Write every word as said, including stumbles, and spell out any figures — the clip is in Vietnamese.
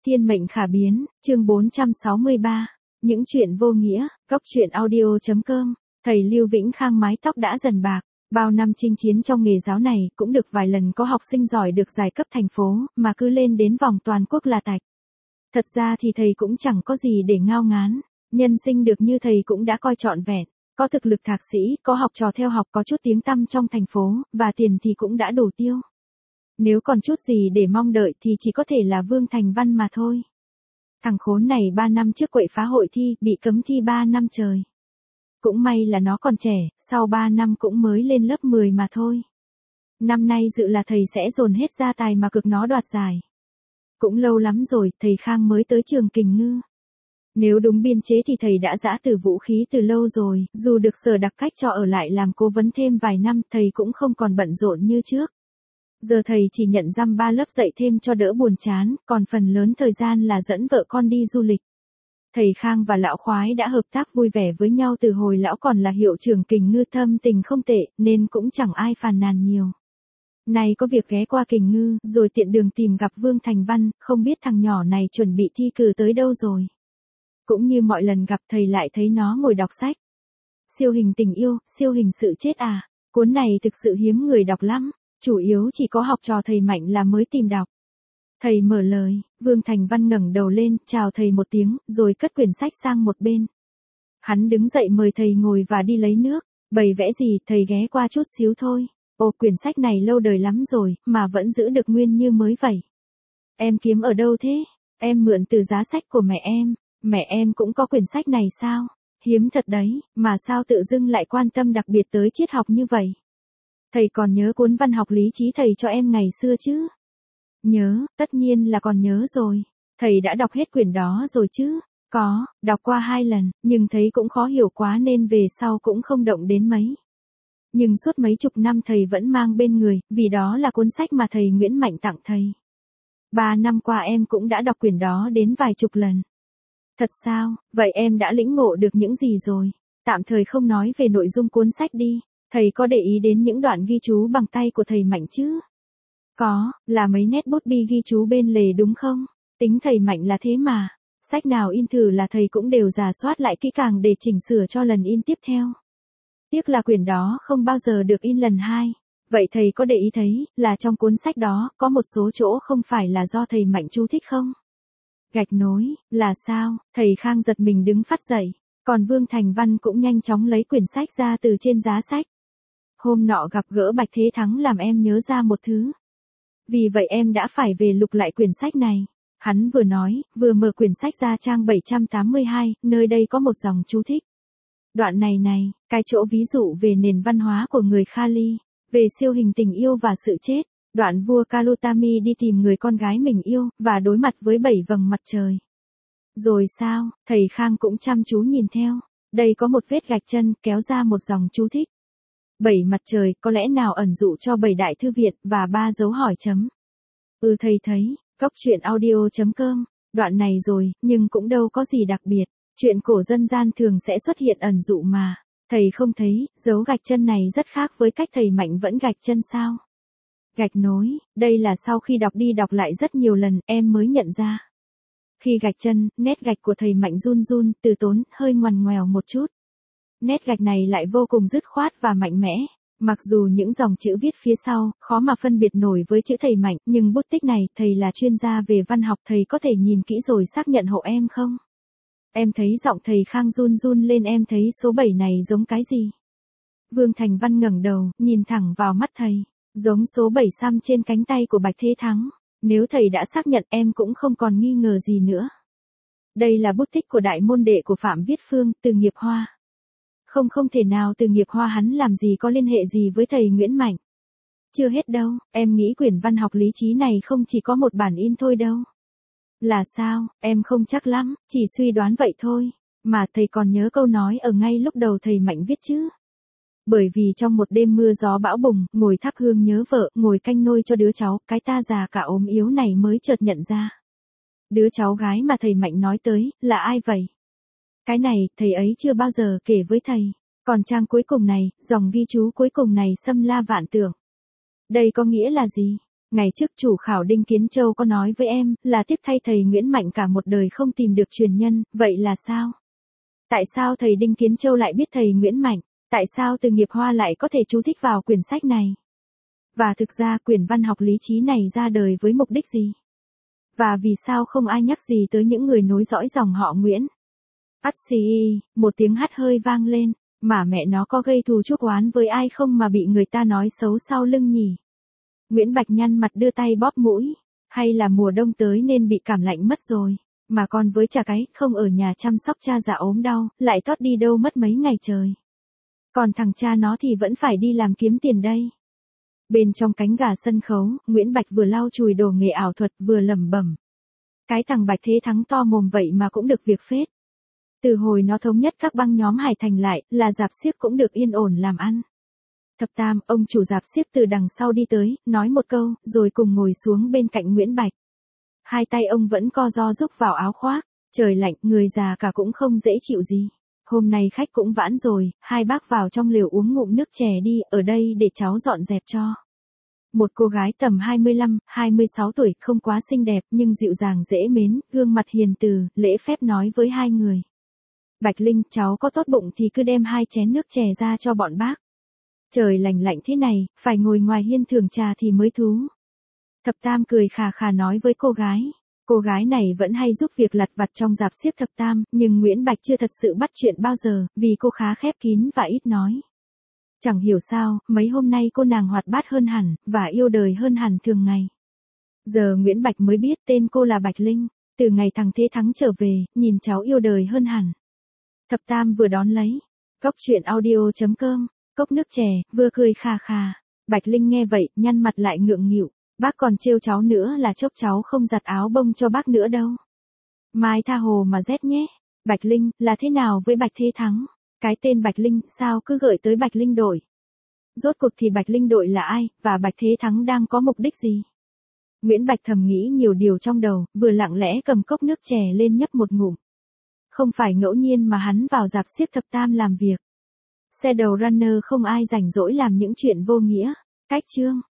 Thiên mệnh khả biến, chương bốn trăm sáu mươi ba. Những chuyện vô nghĩa, góc truyện audio chấm com. Thầy Lưu Vĩnh Khang mái tóc đã dần bạc, bao năm chinh chiến trong nghề giáo này cũng được vài lần có học sinh giỏi được giải cấp thành phố, mà cứ lên đến vòng toàn quốc là tạch. Thật ra thì thầy cũng chẳng có gì để ngao ngán, nhân sinh được như thầy cũng đã coi trọn vẹn, có thực lực thạc sĩ, có học trò theo học, có chút tiếng tăm trong thành phố, và tiền thì cũng đã đủ tiêu. Nếu còn chút gì để mong đợi thì chỉ có thể là Vương Thành Văn mà thôi. Thằng khốn này ba năm trước quậy phá hội thi, bị cấm thi ba năm trời. Cũng may là nó còn trẻ, sau ba năm cũng mới lên lớp mười mà thôi. Năm nay dự là thầy sẽ dồn hết gia tài mà cực nó đoạt giải. Cũng lâu lắm rồi, thầy Khang mới tới trường Kình Ngư. Nếu đúng biên chế thì thầy đã giã từ vũ khí từ lâu rồi, dù được Sở đặc cách cho ở lại làm cố vấn thêm vài năm, thầy cũng không còn bận rộn như trước. Giờ thầy chỉ nhận dăm ba lớp dạy thêm cho đỡ buồn chán, còn phần lớn thời gian là dẫn vợ con đi du lịch. Thầy Khang và lão khoái đã hợp tác vui vẻ với nhau từ hồi lão còn là hiệu trưởng Kình Ngư, thâm tình không tệ, nên cũng chẳng ai phàn nàn nhiều. Nay có việc ghé qua Kình Ngư, rồi tiện đường tìm gặp Vương Thành Văn, không biết thằng nhỏ này chuẩn bị thi cử tới đâu rồi. Cũng như mọi lần gặp thầy lại thấy nó ngồi đọc sách. Siêu hình tình yêu, siêu hình sự chết à, cuốn này thực sự hiếm người đọc lắm. Chủ yếu chỉ có học trò thầy Mạnh là mới tìm đọc. Thầy mở lời, Vương Thành Văn ngẩng đầu lên, chào thầy một tiếng, rồi cất quyển sách sang một bên. Hắn đứng dậy mời thầy ngồi và đi lấy nước, bày vẽ gì, thầy ghé qua chút xíu thôi. Ồ, quyển sách này lâu đời lắm rồi, mà vẫn giữ được nguyên như mới vậy. Em kiếm ở đâu thế? Em mượn từ giá sách của mẹ em. Mẹ em cũng có quyển sách này sao? Hiếm thật đấy, mà sao tự dưng lại quan tâm đặc biệt tới triết học như vậy? Thầy còn nhớ cuốn văn học lý trí thầy cho em ngày xưa chứ? Nhớ, tất nhiên là còn nhớ rồi. Thầy đã đọc hết quyển đó rồi chứ? Có, đọc qua hai lần, nhưng thấy cũng khó hiểu quá nên về sau cũng không động đến mấy. Nhưng suốt mấy chục năm thầy vẫn mang bên người, vì đó là cuốn sách mà thầy Nguyễn Mạnh tặng thầy. Ba năm qua em cũng đã đọc quyển đó đến vài chục lần. Thật sao, vậy em đã lĩnh ngộ được những gì rồi? Tạm thời không nói về nội dung cuốn sách đi. Thầy có để ý đến những đoạn ghi chú bằng tay của thầy Mạnh chứ? Có, là mấy nét bút bi ghi chú bên lề đúng không? Tính thầy Mạnh là thế mà. Sách nào in thử là thầy cũng đều rà soát lại kỹ càng để chỉnh sửa cho lần in tiếp theo. Tiếc là quyển đó không bao giờ được in lần hai. Vậy thầy có để ý thấy là trong cuốn sách đó có một số chỗ không phải là do thầy Mạnh chú thích không? Gạch nối, là sao? Thầy Khang giật mình đứng phắt dậy. Còn Vương Thành Văn cũng nhanh chóng lấy quyển sách ra từ trên giá sách. Hôm nọ gặp gỡ Bạch Thế Thắng làm em nhớ ra một thứ. Vì vậy em đã phải về lục lại quyển sách này. Hắn vừa nói, vừa mở quyển sách ra trang bảy trăm tám mươi hai, nơi đây có một dòng chú thích. Đoạn này này, cái chỗ ví dụ về nền văn hóa của người Kali, về siêu hình tình yêu và sự chết. Đoạn vua Kalutami đi tìm người con gái mình yêu, và đối mặt với bảy vầng mặt trời. Rồi sao, thầy Khang cũng chăm chú nhìn theo. Đây có một vết gạch chân kéo ra một dòng chú thích. Bảy mặt trời có lẽ nào ẩn dụ cho bảy đại thư viện và ba dấu hỏi chấm. Ừ, thầy thấy, góc truyện audio chấm com, đoạn này rồi, nhưng cũng đâu có gì đặc biệt. Chuyện cổ dân gian thường sẽ xuất hiện ẩn dụ mà. Thầy không thấy, dấu gạch chân này rất khác với cách thầy Mạnh vẫn gạch chân sao? Gạch nối, đây là sau khi đọc đi đọc lại rất nhiều lần, em mới nhận ra. Khi gạch chân, nét gạch của thầy Mạnh run run, từ tốn, hơi ngoằn ngoèo một chút. Nét gạch này lại vô cùng dứt khoát và mạnh mẽ. Mặc dù những dòng chữ viết phía sau, khó mà phân biệt nổi với chữ thầy Mạnh, nhưng bút tích này, thầy là chuyên gia về văn học, thầy có thể nhìn kỹ rồi xác nhận hộ em không? Em thấy giọng thầy Khang run run lên, em thấy số bảy này giống cái gì? Vương Thành Văn ngẩng đầu, nhìn thẳng vào mắt thầy. Giống số bảy xăm trên cánh tay của Bạch Thế Thắng. Nếu thầy đã xác nhận em cũng không còn nghi ngờ gì nữa. Đây là bút tích của đại môn đệ của Phạm Viết Phương, Từ Nghiệp Hoa. Không không thể nào Từ Nghiệp Hoa hắn làm gì có liên hệ gì với thầy Nguyễn Mạnh. Chưa hết đâu, em nghĩ quyển văn học lý trí này không chỉ có một bản in thôi đâu. Là sao, em không chắc lắm, chỉ suy đoán vậy thôi. Mà thầy còn nhớ câu nói ở ngay lúc đầu thầy Mạnh viết chứ? Bởi vì trong một đêm mưa gió bão bùng, ngồi thắp hương nhớ vợ, ngồi canh nôi cho đứa cháu, cái ta già cả ốm yếu này mới chợt nhận ra. Đứa cháu gái mà thầy Mạnh nói tới, là ai vậy? Cái này, thầy ấy chưa bao giờ kể với thầy. Còn trang cuối cùng này, dòng ghi chú cuối cùng này xâm la vạn tưởng. Đây có nghĩa là gì? Ngày trước chủ khảo Đinh Kiến Châu có nói với em, là tiếc thay thầy Nguyễn Mạnh cả một đời không tìm được truyền nhân, vậy là sao? Tại sao thầy Đinh Kiến Châu lại biết thầy Nguyễn Mạnh? Tại sao Từ Nghiệp Hoa lại có thể chú thích vào quyển sách này? Và thực ra quyển văn học lý trí này ra đời với mục đích gì? Và vì sao không ai nhắc gì tới những người nối dõi dòng họ Nguyễn? Ắt xì, một tiếng hắt hơi vang lên, mà mẹ nó có gây thù chuốc oán với ai không mà bị người ta nói xấu sau lưng nhỉ? Nguyễn Bạch nhăn mặt đưa tay bóp mũi, hay là mùa đông tới nên bị cảm lạnh mất rồi, mà con với chả cái không ở nhà chăm sóc cha già ốm đau, lại tót đi đâu mất mấy ngày trời. Còn thằng cha nó thì vẫn phải đi làm kiếm tiền đây. Bên trong cánh gà sân khấu, Nguyễn Bạch vừa lau chùi đồ nghề ảo thuật vừa lẩm bẩm. Cái thằng Bạch Thế Thắng to mồm vậy mà cũng được việc phết. Từ hồi nó thống nhất các băng nhóm Hải Thành lại, là rạp xiếc cũng được yên ổn làm ăn. Thập Tam, ông chủ rạp xiếc từ đằng sau đi tới, nói một câu, rồi cùng ngồi xuống bên cạnh Nguyễn Bạch. Hai tay ông vẫn co ro rúc vào áo khoác, trời lạnh, người già cả cũng không dễ chịu gì. Hôm nay khách cũng vãn rồi, hai bác vào trong lều uống ngụm nước chè đi, ở đây để cháu dọn dẹp cho. Một cô gái tầm hai mươi lăm, hai mươi sáu tuổi, không quá xinh đẹp nhưng dịu dàng dễ mến, gương mặt hiền từ, lễ phép nói với hai người. Bạch Linh, cháu có tốt bụng thì cứ đem hai chén nước chè ra cho bọn bác. Trời lạnh lạnh thế này, phải ngồi ngoài hiên thưởng trà thì mới thú. Thập Tam cười khà khà nói với cô gái. Cô gái này vẫn hay giúp việc lặt vặt trong rạp xiếc Thập Tam, nhưng Nguyễn Bạch chưa thật sự bắt chuyện bao giờ, vì cô khá khép kín và ít nói. Chẳng hiểu sao, mấy hôm nay cô nàng hoạt bát hơn hẳn, và yêu đời hơn hẳn thường ngày. Giờ Nguyễn Bạch mới biết tên cô là Bạch Linh, từ ngày thằng Thế Thắng trở về, nhìn cháu yêu đời hơn hẳn. Thập Tam vừa đón lấy, cốc truyện audio chấm com, cốc nước chè, vừa cười khà khà. Bạch Linh nghe vậy, nhăn mặt lại ngượng nghịu. Bác còn trêu cháu nữa là chốc cháu không giặt áo bông cho bác nữa đâu. Mai tha hồ mà rét nhé. Bạch Linh, là thế nào với Bạch Thế Thắng? Cái tên Bạch Linh, sao cứ gợi tới Bạch Linh Đội? Rốt cuộc thì Bạch Linh Đội là ai, và Bạch Thế Thắng đang có mục đích gì? Nguyễn Bạch thầm nghĩ nhiều điều trong đầu, vừa lặng lẽ cầm cốc nước chè lên nhấp một ngụm. Không phải ngẫu nhiên mà hắn vào rạp xiếc Thập Tam làm việc. Xe đầu runner không ai rảnh rỗi làm những chuyện vô nghĩa. Cách chương.